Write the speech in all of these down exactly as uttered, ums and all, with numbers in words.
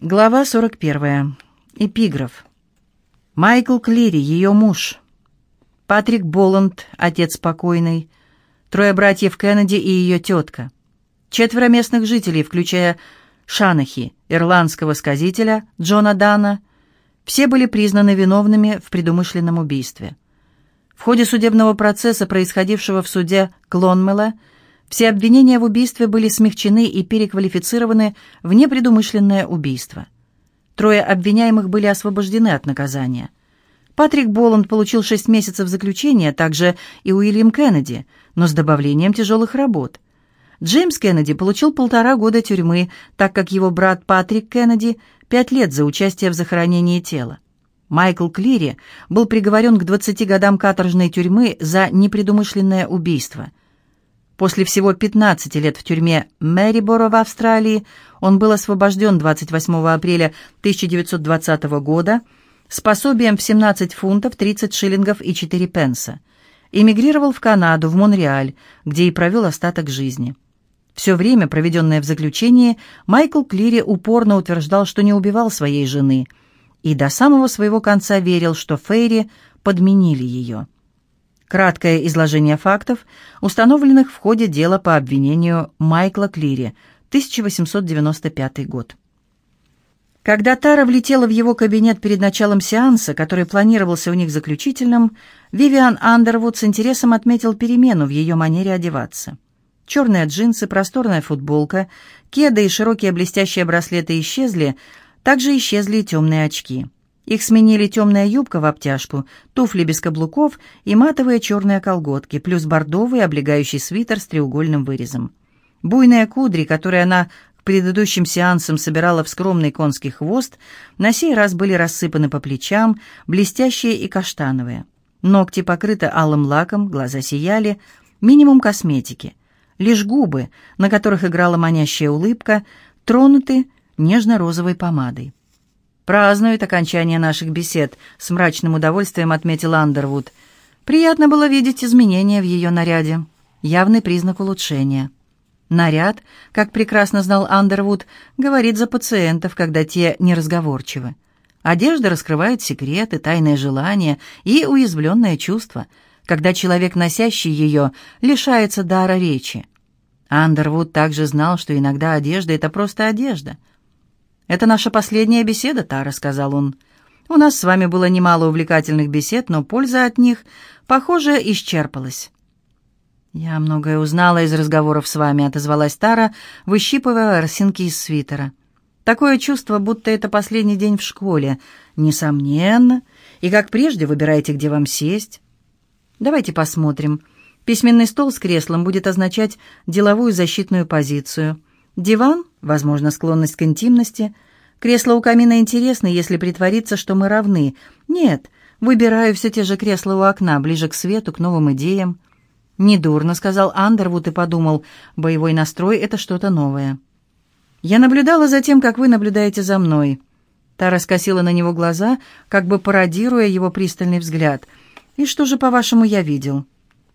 Глава сорок первая. Эпиграф. Майкл Клири, ее муж. Патрик Боланд, отец покойный. Трое братьев Кеннеди и ее тетка. Четверо местных жителей, включая Шанахи, ирландского сказителя Джона Дана. Все были признаны виновными в предумышленном убийстве. В ходе судебного процесса, происходившего в суде Клонмелла, все обвинения в убийстве были смягчены и переквалифицированы в непредумышленное убийство. Трое обвиняемых были освобождены от наказания. Патрик Боланд получил шесть месяцев заключения, также и Уильям Кеннеди, но с добавлением тяжелых работ. Джеймс Кеннеди получил полтора года тюрьмы, так как его брат Патрик Кеннеди – пять лет за участие в захоронении тела. Майкл Клири был приговорен к двадцати годам каторжной тюрьмы за непредумышленное убийство. После всего пятнадцати лет в тюрьме Мэриборо в Австралии он был освобожден двадцать восьмого апреля тысяча девятьсот двадцатого года с пособием в семнадцать фунтов тридцать шиллингов и четыре пенса. Эмигрировал в Канаду, в Монреаль, где и провел остаток жизни. Все время, проведенное в заключении, Майкл Клири упорно утверждал, что не убивал своей жены, и до самого своего конца верил, что Фейри подменили ее. Краткое изложение фактов, установленных в ходе дела по обвинению Майкла Клири, тысяча восемьсот девяносто пятый год. Когда Тара влетела в его кабинет перед началом сеанса, который планировался у них заключительным, Вивиан Андервуд с интересом отметил перемену в ее манере одеваться. Черные джинсы, просторная футболка, кеды и широкие блестящие браслеты исчезли, также исчезли и темные очки. Их сменили темная юбка в обтяжку, туфли без каблуков и матовые черные колготки, плюс бордовый облегающий свитер с треугольным вырезом. Буйные кудри, которые она к предыдущим сеансам собирала в скромный конский хвост, на сей раз были рассыпаны по плечам, блестящие и каштановые. Ногти покрыты алым лаком, глаза сияли, минимум косметики. Лишь губы, на которых играла манящая улыбка, тронуты нежно-розовой помадой. «Празднует окончание наших бесед», — с мрачным удовольствием отметил Андервуд. Приятно было видеть изменения в ее наряде. Явный признак улучшения. Наряд, как прекрасно знал Андервуд, говорит за пациентов, когда те неразговорчивы. Одежда раскрывает секреты, тайные желания и уязвленные чувства, когда человек, носящий ее, лишается дара речи. Андервуд также знал, что иногда одежда — это просто одежда. «Это наша последняя беседа, Тара», — сказал он. «У нас с вами было немало увлекательных бесед, но польза от них, похоже, исчерпалась». «Я многое узнала из разговоров с вами», — отозвалась Тара, выщипывая ворсинки из свитера. «Такое чувство, будто это последний день в школе. Несомненно. И, как прежде, выбирайте, где вам сесть. Давайте посмотрим. Письменный стол с креслом будет означать деловую защитную позицию. Диван, возможно, склонность к интимности. Кресло у камина интересно, если притвориться, что мы равны. Нет, выбираю все те же кресла у окна, ближе к свету, к новым идеям». «Недурно», — сказал Андервуд и подумал, «боевой настрой — это что-то новое». «Я наблюдала за тем, как вы наблюдаете за мной». Тара скосила на него глаза, как бы пародируя его пристальный взгляд. «И что же, по-вашему, я видел?»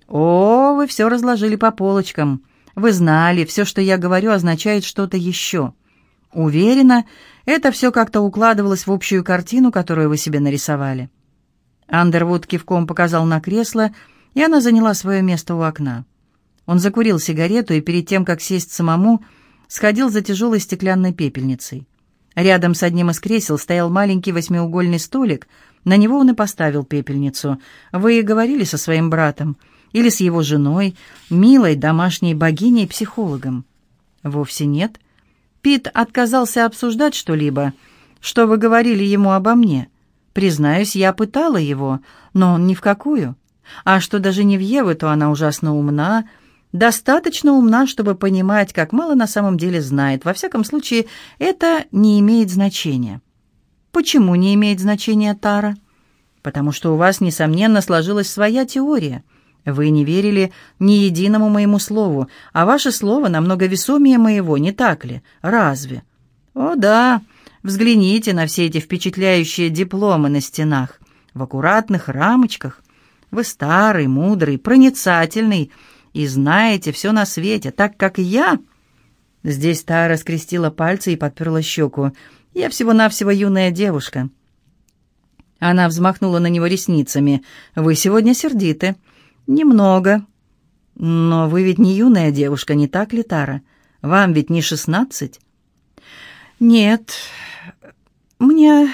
«О, вы все разложили по полочкам. Вы знали, все, что я говорю, означает что-то еще. Уверена, это все как-то укладывалось в общую картину, которую вы себе нарисовали». Андервуд кивком показал на кресло, и она заняла свое место у окна. Он закурил сигарету и перед тем, как сесть самому, сходил за тяжелой стеклянной пепельницей. Рядом с одним из кресел стоял маленький восьмиугольный столик, на него он и поставил пепельницу. «Вы говорили со своим братом или с его женой, милой домашней богиней-психологом?» «Вовсе нет. Пит отказался обсуждать что-либо. Что вы говорили ему обо мне? Признаюсь, я пытала его, но он ни в какую. А что до Женевьевы, то она ужасно умна, достаточно умна, чтобы понимать, как мало на самом деле знает. Во всяком случае, это не имеет значения». «Почему не имеет значения, Тара?» «Потому что у вас, несомненно, сложилась своя теория. Вы не верили ни единому моему слову, а ваше слово намного весомее моего, не так ли? Разве?» «О да, взгляните на все эти впечатляющие дипломы на стенах, в аккуратных рамочках. Вы старый, мудрый, проницательный и знаете все на свете, так как я...» Здесь Тара скрестила пальцы и подперла щеку. Я всего-навсего юная девушка». Она взмахнула на него ресницами. «Вы сегодня сердиты». «Немного». «Но вы ведь не юная девушка, не так ли, Тара? Вам ведь не шестнадцать?» «Нет, мне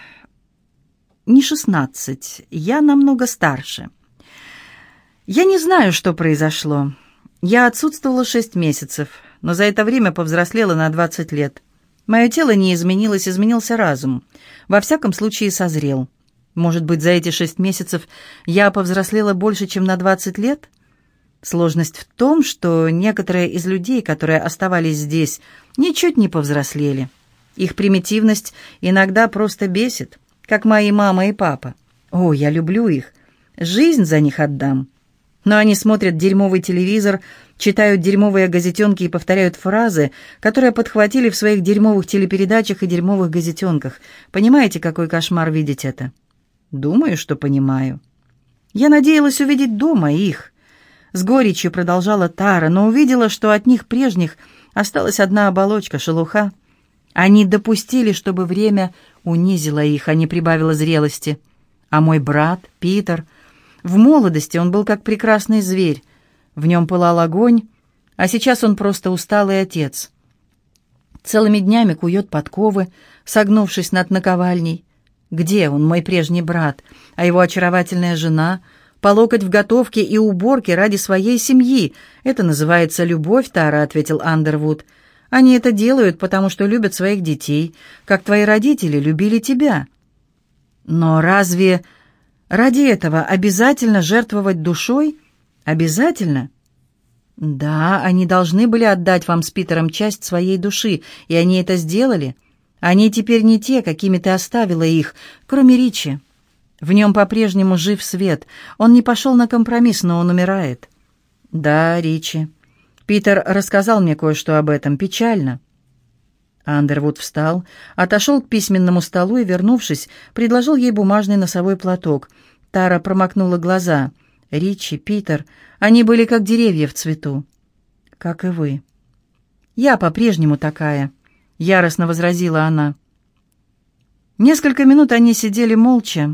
не шестнадцать. Я намного старше. Я не знаю, что произошло. Я отсутствовала шесть месяцев, но за это время повзрослела на двадцать лет. Мое тело не изменилось, изменился разум. Во всяком случае, созрел. Может быть, за эти шесть месяцев я повзрослела больше, чем на двадцать лет? Сложность в том, что некоторые из людей, которые оставались здесь, ничуть не повзрослели. Их примитивность иногда просто бесит, как мои мама и папа. О, я люблю их. Жизнь за них отдам. Но они смотрят дерьмовый телевизор, читают дерьмовые газетенки и повторяют фразы, которые подхватили в своих дерьмовых телепередачах и дерьмовых газетенках. Понимаете, какой кошмар видеть это? Думаю, что понимаю. Я надеялась увидеть дома их. С горечью продолжала Тара, но увидела, что от них прежних осталась одна оболочка, шелуха. Они допустили, чтобы время унизило их, а не прибавило зрелости. А мой брат, Питер, в молодости он был как прекрасный зверь. В нем пылал огонь, а сейчас он просто усталый отец. Целыми днями кует подковы, согнувшись над наковальней. Где он, мой прежний брат, а его очаровательная жена, по локоть в готовке и уборке ради своей семьи? Это называется любовь, Тара, — ответил Андервуд. Они это делают, потому что любят своих детей, как твои родители любили тебя. Но разве ради этого обязательно жертвовать душой? Обязательно? Да, они должны были отдать вам с Питером часть своей души, и они это сделали. Они теперь не те, какими ты оставила их, кроме Ричи. В нем по-прежнему жив свет. Он не пошел на компромисс, но он умирает. Да, Ричи. Питер рассказал мне кое-что об этом. Печально. Андервуд встал, отошел к письменному столу и, вернувшись, предложил ей бумажный носовой платок. Тара промокнула глаза. Ричи, Питер, они были как деревья в цвету. Как и вы. Я по-прежнему такая, — яростно возразила она. Несколько минут они сидели молча.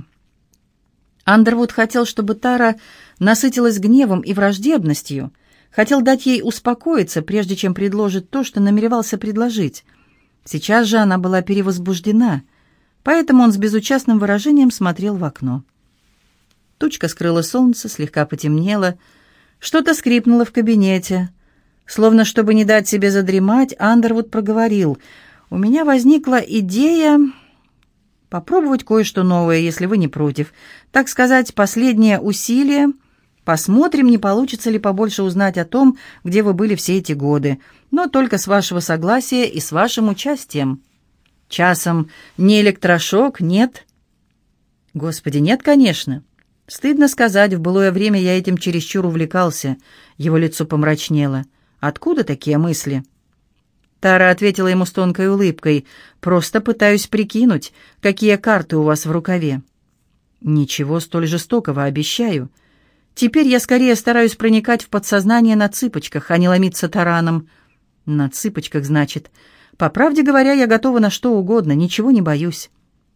Андервуд хотел, чтобы Тара насытилась гневом и враждебностью, хотел дать ей успокоиться, прежде чем предложит то, что намеревался предложить. Сейчас же она была перевозбуждена, поэтому он с безучастным выражением смотрел в окно. Тучка скрыла солнце, слегка потемнело, что-то скрипнуло в кабинете. Словно чтобы не дать себе задремать, Андервуд проговорил: «У меня возникла идея попробовать кое-что новое, если вы не против. Так сказать, последнее усилие. Посмотрим, не получится ли побольше узнать о том, где вы были все эти годы, но только с вашего согласия и с вашим участием. Часом не электрошок, нет?» «Господи, нет, конечно. Стыдно сказать, в былое время я этим чересчур увлекался». Его лицо помрачнело. «Откуда такие мысли?» Тара ответила ему с тонкой улыбкой: «Просто пытаюсь прикинуть, какие карты у вас в рукаве». «Ничего столь жестокого, обещаю. Теперь я скорее стараюсь проникать в подсознание на цыпочках, а не ломиться тараном». «На цыпочках, значит. По правде говоря, я готова на что угодно, ничего не боюсь».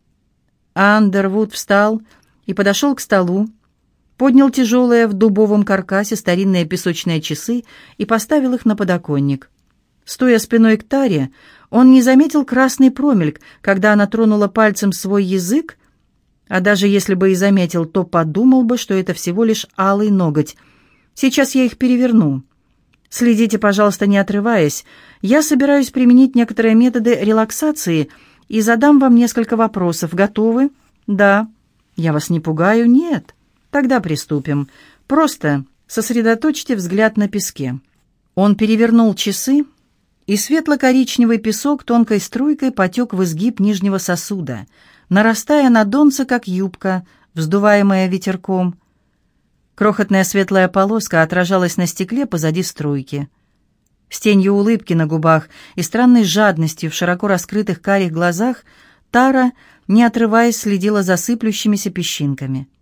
Андервуд встал и подошел к столу, поднял тяжелые в дубовом каркасе старинные песочные часы и поставил их на подоконник. Стоя спиной к Таре, он не заметил красный промельк, когда она тронула пальцем свой язык, а даже если бы и заметил, то подумал бы, что это всего лишь алый ноготь. «Сейчас я их переверну. Следите, пожалуйста, не отрываясь. Я собираюсь применить некоторые методы релаксации и задам вам несколько вопросов. Готовы?» «Да». «Я вас не пугаю?» «Нет». «Тогда приступим. Просто сосредоточьте взгляд на песке». Он перевернул часы, и светло-коричневый песок тонкой струйкой потек в изгиб нижнего сосуда, нарастая на донце, как юбка, вздуваемая ветерком. Крохотная светлая полоска отражалась на стекле позади струйки. С тенью улыбки на губах и странной жадностью в широко раскрытых карих глазах Тара, не отрываясь, следила за сыплющимися песчинками.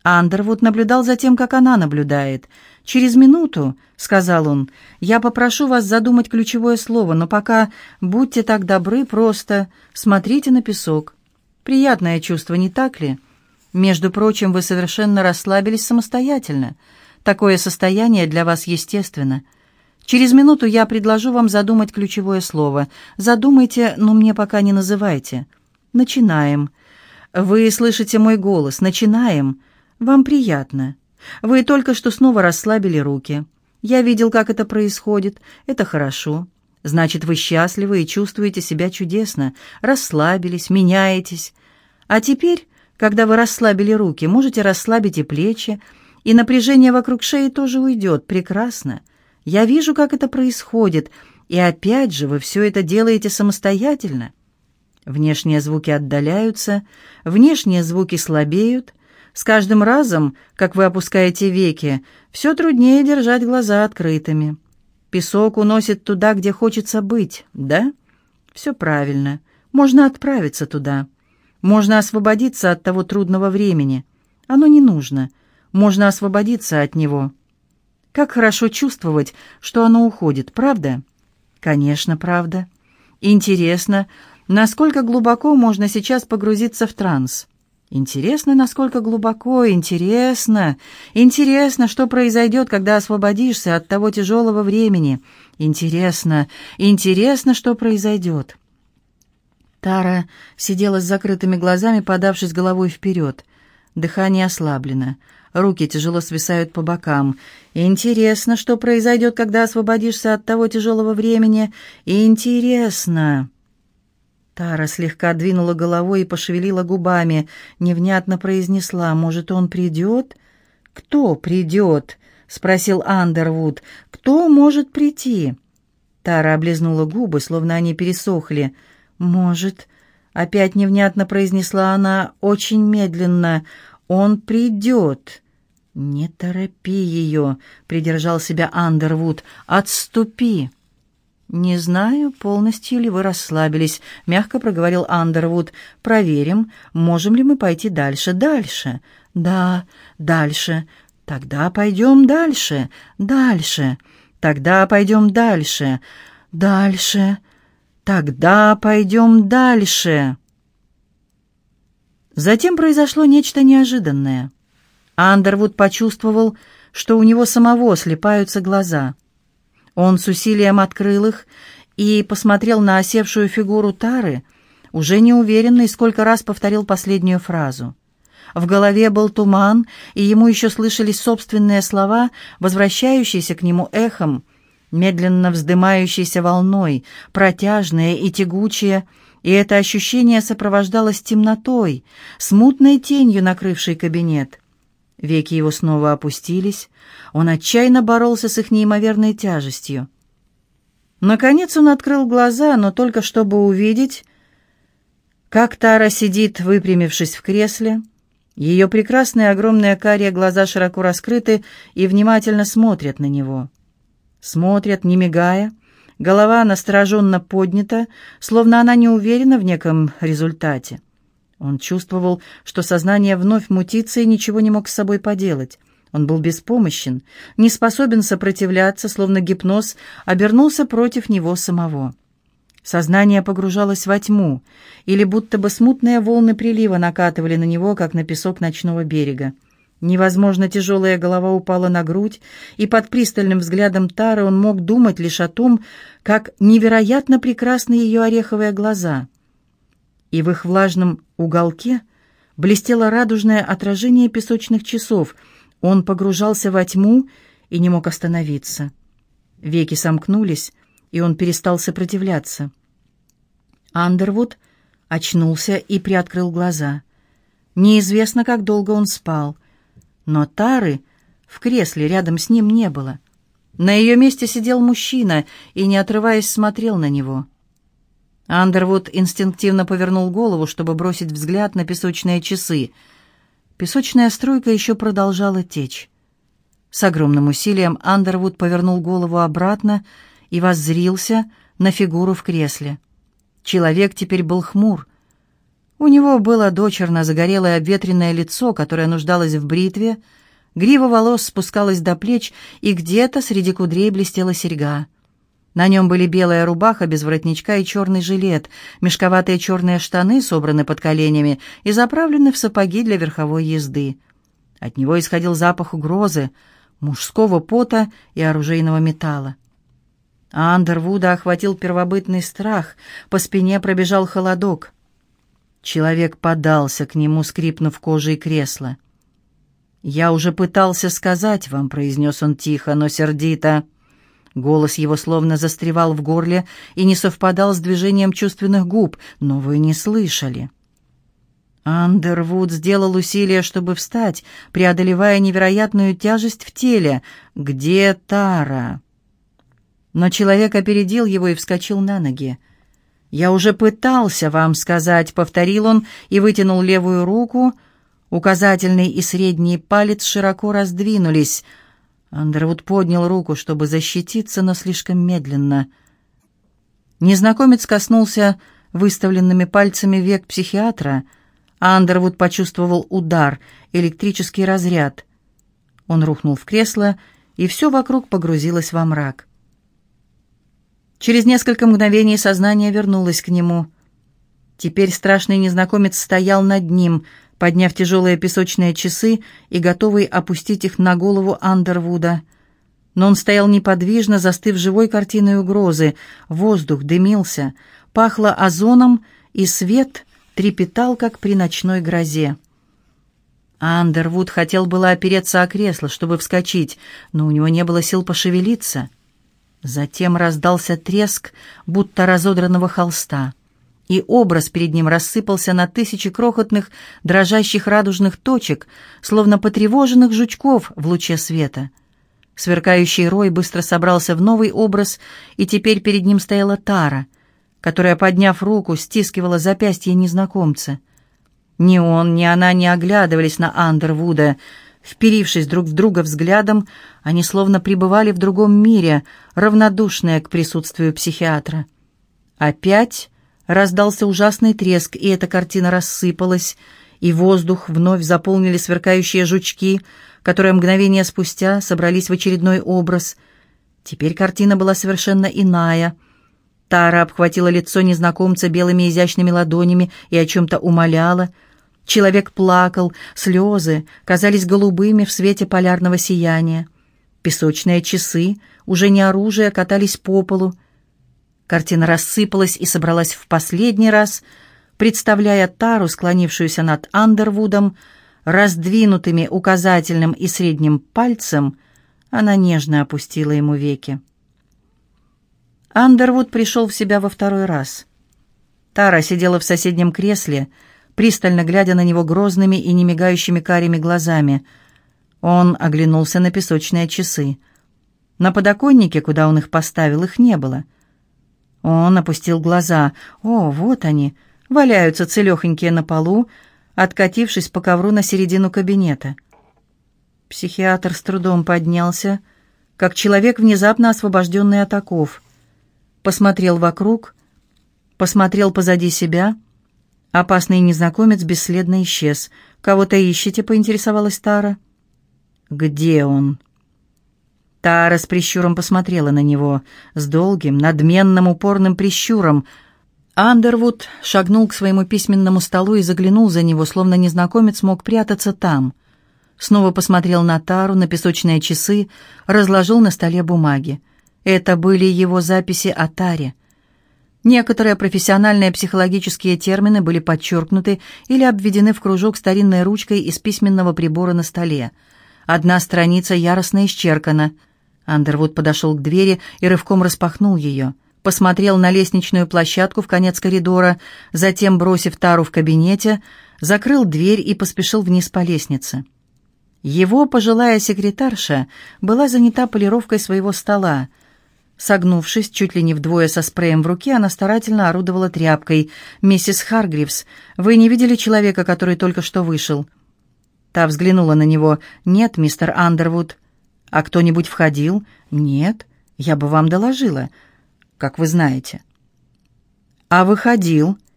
Андервуд наблюдал за тем, как она наблюдает. «Через минуту, — сказал он, — я попрошу вас задумать ключевое слово, но пока будьте так добры, просто смотрите на песок. Приятное чувство, не так ли? Между прочим, вы совершенно расслабились самостоятельно. Такое состояние для вас естественно. Через минуту я предложу вам задумать ключевое слово. Задумайте, но мне пока не называйте. Начинаем. Вы слышите мой голос. Начинаем. Вам приятно. Вы только что снова расслабили руки. Я видел, как это происходит. Это хорошо. Значит, вы счастливы и чувствуете себя чудесно. Расслабились, меняетесь. А теперь, когда вы расслабили руки, можете расслабить и плечи, и напряжение вокруг шеи тоже уйдет. Прекрасно. Я вижу, как это происходит, и опять же вы все это делаете самостоятельно. Внешние звуки отдаляются, внешние звуки слабеют. С каждым разом, как вы опускаете веки, все труднее держать глаза открытыми. Песок уносит туда, где хочется быть, да? Все правильно. Можно отправиться туда. Можно освободиться от того трудного времени. Оно не нужно. Можно освободиться от него. Как хорошо чувствовать, что оно уходит, правда? Конечно, правда. Интересно, насколько глубоко можно сейчас погрузиться в транс. Интересно, насколько глубоко, интересно. Интересно, что произойдет, когда освободишься от того тяжелого времени. Интересно, интересно, что произойдет. Тара сидела с закрытыми глазами, подавшись головой вперед. Дыхание ослаблено. Руки тяжело свисают по бокам. Интересно, что произойдет, когда освободишься от того тяжелого времени. Интересно. Тара слегка двинула головой и пошевелила губами. Невнятно произнесла: «Может, он придет?» «Кто придет?» — спросил Андервуд. «Кто может прийти?» Тара облизнула губы, словно они пересохли. «Может...» — опять невнятно произнесла она, очень медленно. «Он придет». «Не торопи ее», — придержал себя Андервуд. «Отступи». «Не знаю, полностью ли вы расслабились», — мягко проговорил Андервуд. «Проверим, можем ли мы пойти дальше». «Дальше?» «Да, дальше». «Тогда пойдем дальше». «Дальше». «Тогда пойдем дальше». «Дальше». «Тогда пойдем дальше». Затем произошло нечто неожиданное. Андервуд почувствовал, что у него самого слипаются глаза. Он с усилием открыл их и посмотрел на осевшую фигуру Тары, уже неуверенный, сколько раз повторил последнюю фразу. В голове был туман, и ему еще слышались собственные слова, возвращающиеся к нему эхом, медленно вздымающейся волной, протяжные и тягучие, и это ощущение сопровождалось темнотой, смутной тенью, накрывшей кабинет. Веки его снова опустились, он отчаянно боролся с их неимоверной тяжестью. Наконец он открыл глаза, но только чтобы увидеть, как Тара сидит, выпрямившись в кресле. Ее прекрасные огромные карие глаза широко раскрыты и внимательно смотрят на него. Смотрят, не мигая, голова настороженно поднята, словно она не уверена в неком результате. Он чувствовал, что сознание вновь мутится и ничего не мог с собой поделать. Он был беспомощен, не способен сопротивляться, словно гипноз обернулся против него самого. Сознание погружалось во тьму, или будто бы смутные волны прилива накатывали на него, как на песок ночного берега. Невозможно тяжелая голова упала на грудь, и под пристальным взглядом Тары он мог думать лишь о том, как невероятно прекрасны ее ореховые глаза. И в их влажном уголке блестело радужное отражение песочных часов. Он погружался во тьму и не мог остановиться. Веки сомкнулись, и он перестал сопротивляться. Андервуд очнулся и приоткрыл глаза. Неизвестно, как долго он спал, но Тары в кресле рядом с ним не было. На ее месте сидел мужчина и, не отрываясь, смотрел на него. Андервуд инстинктивно повернул голову, чтобы бросить взгляд на песочные часы. Песочная струйка еще продолжала течь. С огромным усилием Андервуд повернул голову обратно и воззрился на фигуру в кресле. Человек теперь был хмур. У него было дочерно загорелое обветренное лицо, которое нуждалось в бритве, грива волос спускалась до плеч, и где-то среди кудрей блестела серьга. На нем были белая рубаха без воротничка и черный жилет, мешковатые черные штаны собраны под коленями и заправлены в сапоги для верховой езды. От него исходил запах угрозы, мужского пота и оружейного металла. Андервуда охватил первобытный страх, по спине пробежал холодок. Человек подался к нему, скрипнув кожей кресла. «Я уже пытался сказать вам», — произнес он тихо, но сердито. Голос его словно застревал в горле и не совпадал с движением чувственных губ. «Но вы не слышали». Андервуд сделал усилие, чтобы встать, преодолевая невероятную тяжесть в теле. «Где Тара?» Но человек опередил его и вскочил на ноги. «Я уже пытался вам сказать», — повторил он и вытянул левую руку. Указательный и средний палец широко раздвинулись. Андервуд поднял руку, чтобы защититься, но слишком медленно. Незнакомец коснулся выставленными пальцами век психиатра. Андервуд почувствовал удар, электрический разряд. Он рухнул в кресло, и все вокруг погрузилось во мрак. Через несколько мгновений сознание вернулось к нему. Теперь страшный незнакомец стоял над ним, подняв тяжелые песочные часы и готовый опустить их на голову Андервуда. Но он стоял неподвижно, застыв живой картиной угрозы. Воздух дымился, пахло озоном, и свет трепетал, как при ночной грозе. Андервуд хотел было опереться о кресло, чтобы вскочить, но у него не было сил пошевелиться. Затем раздался треск, будто разодранного холста, и образ перед ним рассыпался на тысячи крохотных, дрожащих радужных точек, словно потревоженных жучков в луче света. Сверкающий рой быстро собрался в новый образ, и теперь перед ним стояла Тара, которая, подняв руку, стискивала запястье незнакомца. Ни он, ни она не оглядывались на Андервуда. Вперившись друг в друга взглядом, они словно пребывали в другом мире, равнодушные к присутствию психиатра. Опять раздался ужасный треск, и эта картина рассыпалась, и воздух вновь заполнили сверкающие жучки, которые мгновение спустя собрались в очередной образ. Теперь картина была совершенно иная. Тара обхватила лицо незнакомца белыми изящными ладонями и о чем-то умоляла. Человек плакал, слезы казались голубыми в свете полярного сияния. Песочные часы, уже не оружие, катались по полу. Картина рассыпалась и собралась в последний раз, представляя Тару, склонившуюся над Андервудом, раздвинутыми указательным и средним пальцем. Она нежно опустила ему веки. Андервуд пришел в себя во второй раз. Тара сидела в соседнем кресле, пристально глядя на него грозными и немигающими карими глазами. Он оглянулся на песочные часы. На подоконнике, куда он их поставил, их не было. Он опустил глаза. О, вот они, валяются целехонькие на полу, откатившись по ковру на середину кабинета. Психиатр с трудом поднялся, как человек, внезапно освобожденный от оков. Посмотрел вокруг, посмотрел позади себя. Опасный незнакомец бесследно исчез. «Кого-то ищете?» — поинтересовалась Тара. «Где он?» Тара с прищуром посмотрела на него, с долгим, надменным, упорным прищуром. Андервуд шагнул к своему письменному столу и заглянул за него, словно незнакомец мог прятаться там. Снова посмотрел на Тару, на песочные часы, разложил на столе бумаги. Это были его записи о Таре. Некоторые профессиональные психологические термины были подчеркнуты или обведены в кружок старинной ручкой из письменного прибора на столе. Одна страница яростно исчеркана. Андервуд подошел к двери и рывком распахнул ее. Посмотрел на лестничную площадку в конец коридора, затем, бросив Тару в кабинете, закрыл дверь и поспешил вниз по лестнице. Его пожилая секретарша была занята полировкой своего стола. Согнувшись чуть ли не вдвое со спреем в руке, она старательно орудовала тряпкой. «Миссис Харгривс, вы не видели человека, который только что вышел?» Та взглянула на него. «Нет, мистер Андервуд». «А кто-нибудь входил?» «Нет, я бы вам доложила, как вы знаете». «А выходил?»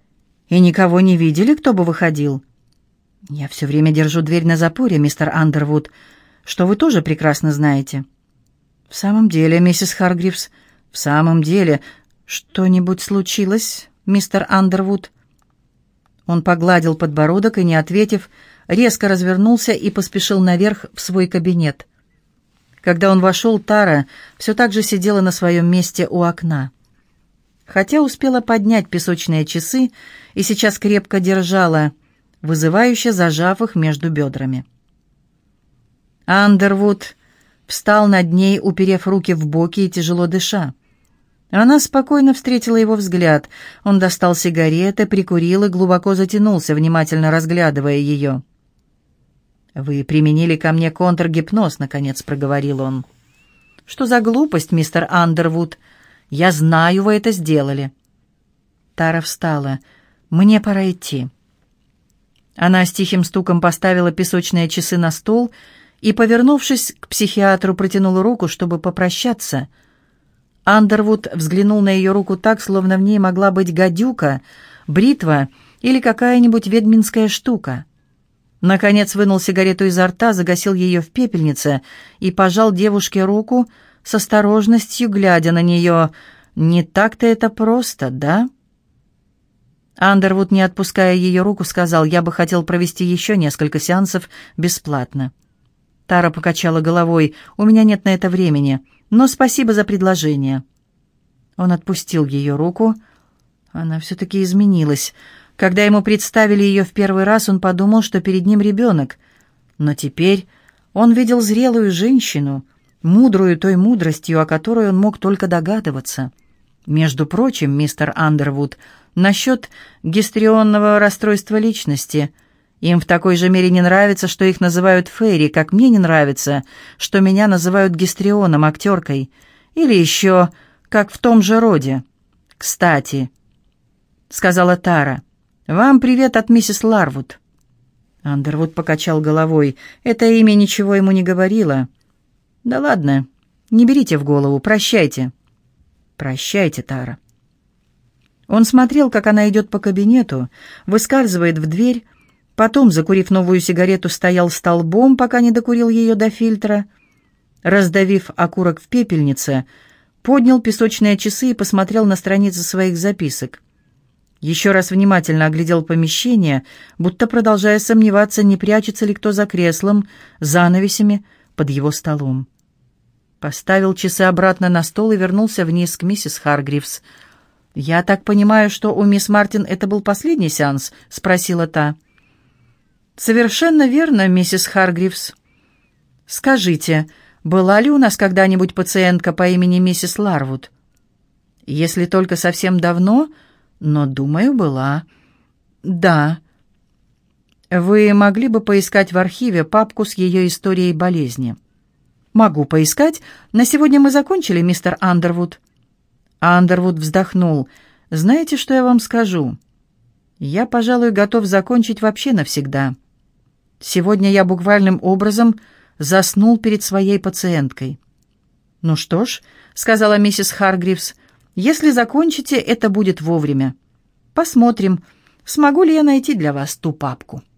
И никого не видели, кто бы выходил? Я все время держу дверь на запоре, мистер Андервуд, что вы тоже прекрасно знаете. В самом деле, миссис Харгривс, в самом деле, что-нибудь случилось, мистер Андервуд? Он погладил подбородок и, не ответив, резко развернулся и поспешил наверх в свой кабинет. Когда он вошел, Тара все так же сидела на своем месте у окна. Хотя успела поднять песочные часы и сейчас крепко держала, вызывающе зажав их между бедрами. Андервуд встал над ней, уперев руки в боки и тяжело дыша. Она спокойно встретила его взгляд. Он достал сигареты, прикурил и глубоко затянулся, внимательно разглядывая ее. «Вы применили ко мне контргипноз», — наконец проговорил он. «Что за глупость, мистер Андервуд? Я знаю, вы это сделали». Тара встала. «Мне пора идти». Она с тихим стуком поставила песочные часы на стол и, повернувшись к психиатру, протянула руку, чтобы попрощаться. Андервуд взглянул на ее руку так, словно в ней могла быть гадюка, бритва или какая-нибудь ведьминская штука. Наконец вынул сигарету изо рта, загасил ее в пепельнице и пожал девушке руку с осторожностью, глядя на нее. «Не так-то это просто, да?» Андервуд, не отпуская ее руку, сказал: «Я бы хотел провести еще несколько сеансов бесплатно». Тара покачала головой: «У меня нет на это времени, но спасибо за предложение». Он отпустил ее руку. Она все-таки изменилась. Когда ему представили ее в первый раз, он подумал, что перед ним ребенок. Но теперь он видел зрелую женщину, мудрую той мудростью, о которой он мог только догадываться. Между прочим, мистер Андервуд, насчет гистрионного расстройства личности. Им в такой же мере не нравится, что их называют Фейри, как мне не нравится, что меня называют гистрионом, актеркой. Или еще как в том же роде. «Кстати», — сказала Тара, — «вам привет от миссис Ларвуд». Андервуд покачал головой. Это имя ничего ему не говорило. «Да ладно, не берите в голову, прощайте». «Прощайте, Тара». Он смотрел, как она идет по кабинету, выскальзывает в дверь, потом, закурив новую сигарету, стоял столбом, пока не докурил ее до фильтра. Раздавив окурок в пепельнице, поднял песочные часы и посмотрел на страницы своих записок. Еще раз внимательно оглядел помещение, будто продолжая сомневаться, не прячется ли кто за креслом, занавесями под его столом. Поставил часы обратно на стол и вернулся вниз к миссис Харгривс. «Я так понимаю, что у мисс Мартин это был последний сеанс?» — спросила та. «Совершенно верно, миссис Харгривс. Скажите, была ли у нас когда-нибудь пациентка по имени миссис Ларвуд?» «Если только совсем давно, но, думаю, была». «Да». «Вы могли бы поискать в архиве папку с ее историей болезни?» «Могу поискать. На сегодня мы закончили, мистер Андервуд». Андервуд вздохнул. «Знаете, что я вам скажу? Я, пожалуй, готов закончить вообще навсегда. Сегодня я буквальным образом заснул перед своей пациенткой». «Ну что ж», — сказала миссис Харгривс, — «если закончите, это будет вовремя. Посмотрим, смогу ли я найти для вас ту папку».